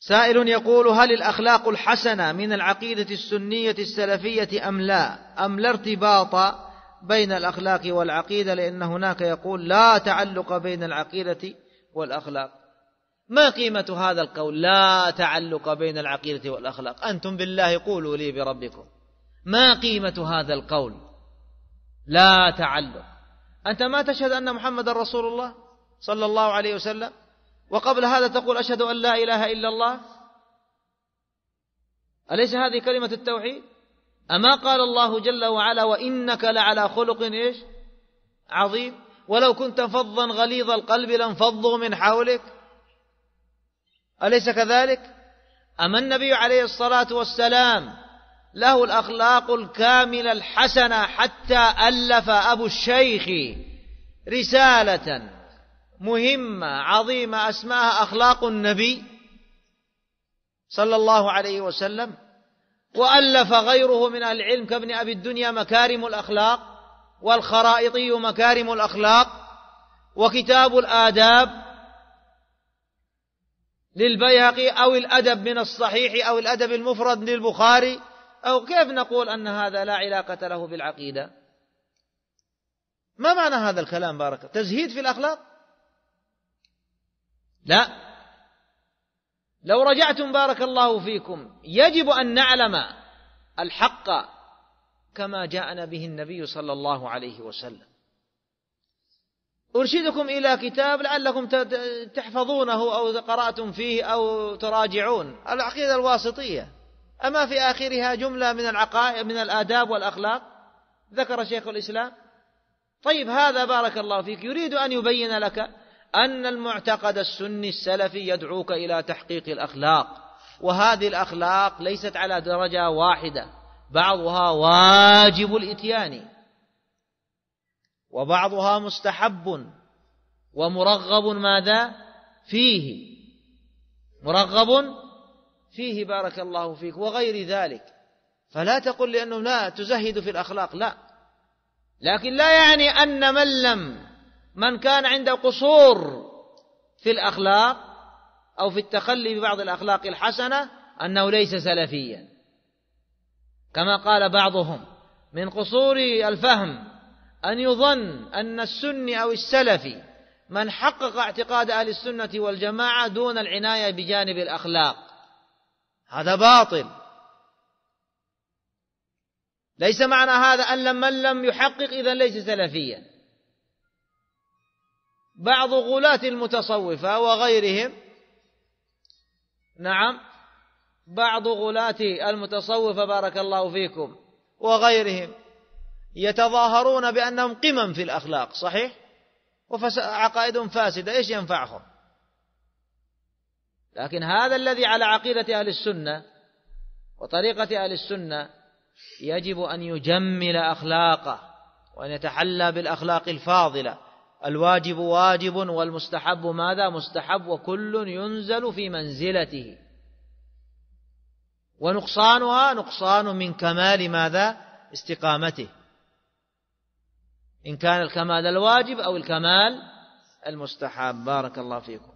سائل يقول: هل الأخلاق الحسنة من العقيدة السنية السلفية أم لا؟ أم لا ارتباط بين الأخلاق والعقيدة؟ لأن هناك يقول لا تعلق بين العقيدة والأخلاق. ما قيمة هذا القول لا تعلق بين العقيدة والأخلاق؟ أنتم بالله قولوا لي بربكم، ما قيمة هذا القول لا تعلق؟ أنت ما تشهد أن محمد رسول الله صلى الله عليه وسلم، وقبل هذا تقول أشهد أن لا إله إلا الله؟ أليس هذه كلمة التوحيد؟ أما قال الله جل وعلا: وإنك لعلى خلق إيش عظيم، ولو كنت فظا غليظ القلب لانفضوا من حولك؟ أليس كذلك؟ أما النبي عليه الصلاة والسلام له الأخلاق الكاملة الحسنة، حتى ألف أبو الشيخ رسالة مهمة عظيمة اسمها أخلاق النبي صلى الله عليه وسلم، وألف غيره من أهل العلم كابن أبي الدنيا مكارم الأخلاق، والخرائطي مكارم الأخلاق، وكتاب الآداب للبيهقي، أو الأدب من الصحيح، أو الأدب المفرد للبخاري. أو كيف نقول أن هذا لا علاقة له بالعقيدة؟ ما معنى هذا الكلام؟ بارك الله، تزهيد في الأخلاق؟ لا، لو رجعتم بارك الله فيكم يجب أن نعلم الحق كما جاءنا به النبي صلى الله عليه وسلم. أرشدكم إلى كتاب لعلكم تحفظونه أو قرأتم فيه أو تراجعون، العقيدة الواسطية، أما في آخرها جملة من العقائد من الآداب والأخلاق ذكر شيخ الإسلام. طيب، هذا بارك الله فيك يريد أن يبين لك أن المعتقد السني السلفي يدعوك إلى تحقيق الأخلاق، وهذه الأخلاق ليست على درجة واحدة، بعضها واجب الإتيان، وبعضها مستحب ومرغب ماذا فيه، مرغب فيه بارك الله فيك، وغير ذلك. فلا تقل لأنه لا تزهد في الأخلاق، لا، لكن لا يعني أن من كان عنده قصور في الأخلاق أو في التخلي ببعض الأخلاق الحسنة أنه ليس سلفيا، كما قال بعضهم من قصور الفهم أن يظن أن السني أو السلفي من حقق اعتقاد أهل السنة والجماعة دون العناية بجانب الأخلاق. هذا باطل. ليس معنى هذا أن من لم يحقق إذن ليس سلفيا. بعض غلاة المتصوفة وغيرهم، نعم، بعض غلاة المتصوفة بارك الله فيكم وغيرهم يتظاهرون بأنهم قمم في الأخلاق، صحيح، وعقائدهم فاسدة، إيش ينفعهم؟ لكن هذا الذي على عقيدة أهل السنة وطريقة أهل السنة يجب أن يجمل أخلاقه وأن يتحلى بالأخلاق الفاضلة. الواجب واجب والمستحب ماذا مستحب، وكل ينزل في منزلته، ونقصانها نقصان من كمال ماذا استقامته، إن كان الكمال الواجب أو الكمال المستحب. بارك الله فيكم.